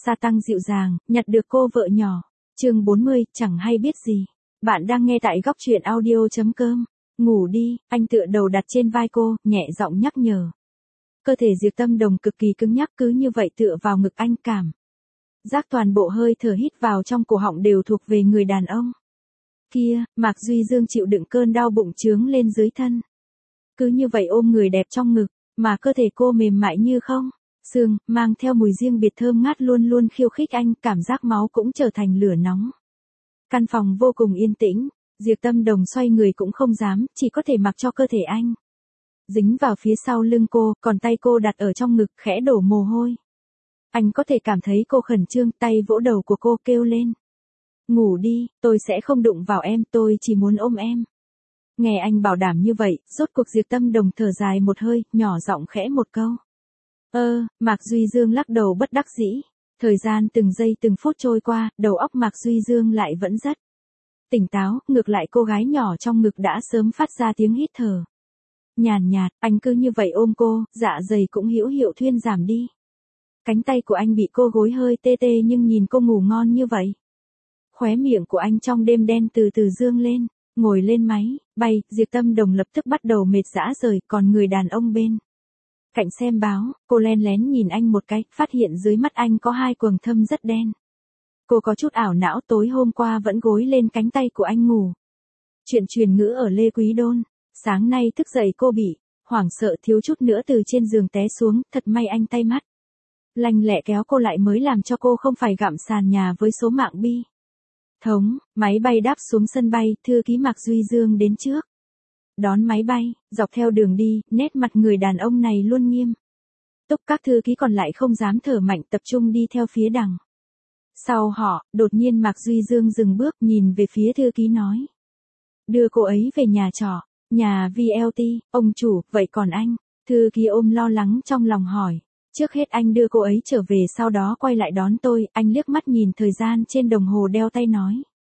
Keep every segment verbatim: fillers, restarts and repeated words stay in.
gia tăng dịu dàng, nhặt được cô vợ nhỏ. Chương bốn mươi, chẳng hay biết gì. Bạn đang nghe tại góc truyện audio.com. Ngủ đi, anh tựa đầu đặt trên vai cô, nhẹ giọng nhắc nhở. Cơ thể Diệp Tâm Đồng cực kỳ cứng nhắc, cứ như vậy tựa vào ngực anh, cảm giác toàn bộ hơi thở hít vào trong cổ họng đều thuộc về người đàn ông. Kia, Mạc Duy Dương chịu đựng cơn đau bụng trướng lên dưới thân. Cứ như vậy ôm người đẹp trong ngực, mà cơ thể cô mềm mại như không xương, mang theo mùi riêng biệt thơm ngát luôn luôn khiêu khích anh, cảm giác máu cũng trở thành lửa nóng. Căn phòng vô cùng yên tĩnh, Diệp Tâm Đồng xoay người cũng không dám, chỉ có thể mặc cho cơ thể anh dính vào phía sau lưng cô, còn tay cô đặt ở trong ngực, khẽ đổ mồ hôi. Anh có thể cảm thấy cô khẩn trương, tay vỗ đầu của cô kêu lên. Ngủ đi, tôi sẽ không đụng vào em, tôi chỉ muốn ôm em. Nghe anh bảo đảm như vậy, rốt cuộc Diệp Tâm Đồng thở dài một hơi, nhỏ giọng khẽ một câu. Ơ, Mạc Duy Dương lắc đầu bất đắc dĩ. Thời gian từng giây từng phút trôi qua, đầu óc Mạc Duy Dương lại vẫn rất tỉnh táo, ngược lại cô gái nhỏ trong ngực đã sớm phát ra tiếng hít thở. Nhàn nhạt, anh cứ như vậy ôm cô, dạ dày cũng hữu hiệu thuyên giảm đi. Cánh tay của anh bị cô gối hơi tê tê nhưng nhìn cô ngủ ngon như vậy. Khóe miệng của anh trong đêm đen từ từ dương lên, ngồi lên máy, bay, Diệp Tâm Đồng lập tức bắt đầu mệt rã rời, còn người đàn ông bên cạnh xem báo, cô len lén nhìn anh một cái, phát hiện dưới mắt anh có hai quầng thâm rất đen. Cô có chút ảo não, tối hôm qua vẫn gối lên cánh tay của anh ngủ. Chuyện truyền ngữ ở Lê Quý Đôn, sáng nay thức dậy cô bị hoảng sợ thiếu chút nữa từ trên giường té xuống, thật may anh tay mắt lanh lẹ kéo cô lại mới làm cho cô không phải gặm sàn nhà với số mạng bi thống. Máy bay đáp xuống sân bay, thư ký Mạc Duy Dương đến trước đón máy bay. Dọc theo đường đi, nét mặt người đàn ông này luôn nghiêm túc, các thư ký còn lại không dám thở mạnh, tập trung đi theo phía đằng sau họ. Đột nhiên Mạc Duy Dương dừng bước, nhìn về phía thư ký nói. Đưa cô ấy về nhà trọ, nhà vê lờ tê, ông chủ, vậy còn anh? Thư ký ôm lo lắng trong lòng hỏi. Trước hết anh đưa cô ấy trở về, sau đó quay lại đón tôi. Anh liếc mắt nhìn thời gian trên đồng hồ đeo tay nói.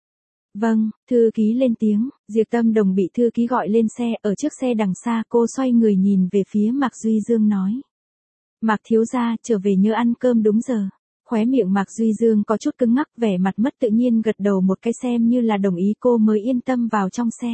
Vâng, thư ký lên tiếng. Diệp Tâm Đồng bị thư ký gọi lên xe, ở trước xe đằng xa cô xoay người nhìn về phía Mạc Duy Dương nói. Mạc thiếu gia, trở về nhớ ăn cơm đúng giờ. Khóe miệng Mạc Duy Dương có chút cứng ngắc, vẻ mặt mất tự nhiên gật đầu một cái xem như là đồng ý, cô mới yên tâm vào trong xe.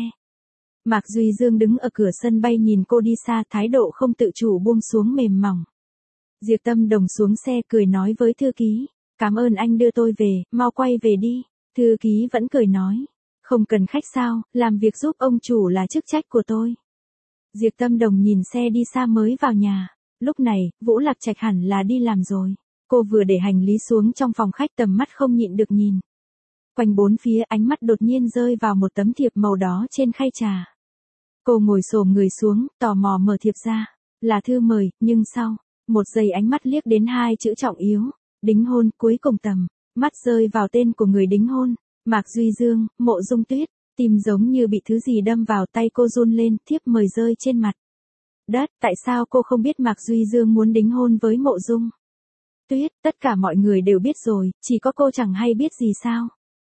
Mạc Duy Dương đứng ở cửa sân bay nhìn cô đi xa, thái độ không tự chủ buông xuống mềm mỏng. Diệp Tâm Đồng xuống xe cười nói với thư ký. Cảm ơn anh đưa tôi về, mau quay về đi. Thư ký vẫn cười nói. Không cần khách sao, làm việc giúp ông chủ là chức trách của tôi. Diệp Tâm Đồng nhìn xe đi xa mới vào nhà. Lúc này, Vũ Lạc Trạch hẳn là đi làm rồi. Cô vừa để hành lý xuống trong phòng khách, tầm mắt không nhịn được nhìn quanh bốn phía, ánh mắt đột nhiên rơi vào một tấm thiệp màu đỏ trên khay trà. Cô ngồi xổm người xuống, tò mò mở thiệp ra. Là thư mời, nhưng sau một giây ánh mắt liếc đến hai chữ trọng yếu. Đính hôn. Cuối cùng tầm mắt rơi vào tên của người đính hôn. Mạc Duy Dương, Mộ Dung Tuyết. Tim giống như bị thứ gì đâm vào, tay cô run lên, thiếp mời rơi trên mặt đất. Tại sao cô không biết Mạc Duy Dương muốn đính hôn với Mộ Dung Tuyết? Tất cả mọi người đều biết rồi, chỉ có cô chẳng hay biết gì sao?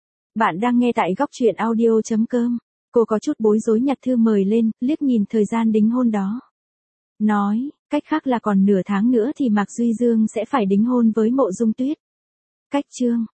Bạn đang nghe tại góc truyện audio.com. Cô có chút bối rối nhặt thư mời lên, liếc nhìn thời gian đính hôn đó. Nói, cách khác là còn nửa tháng nữa thì Mạc Duy Dương sẽ phải đính hôn với Mộ Dung Tuyết. Cách chương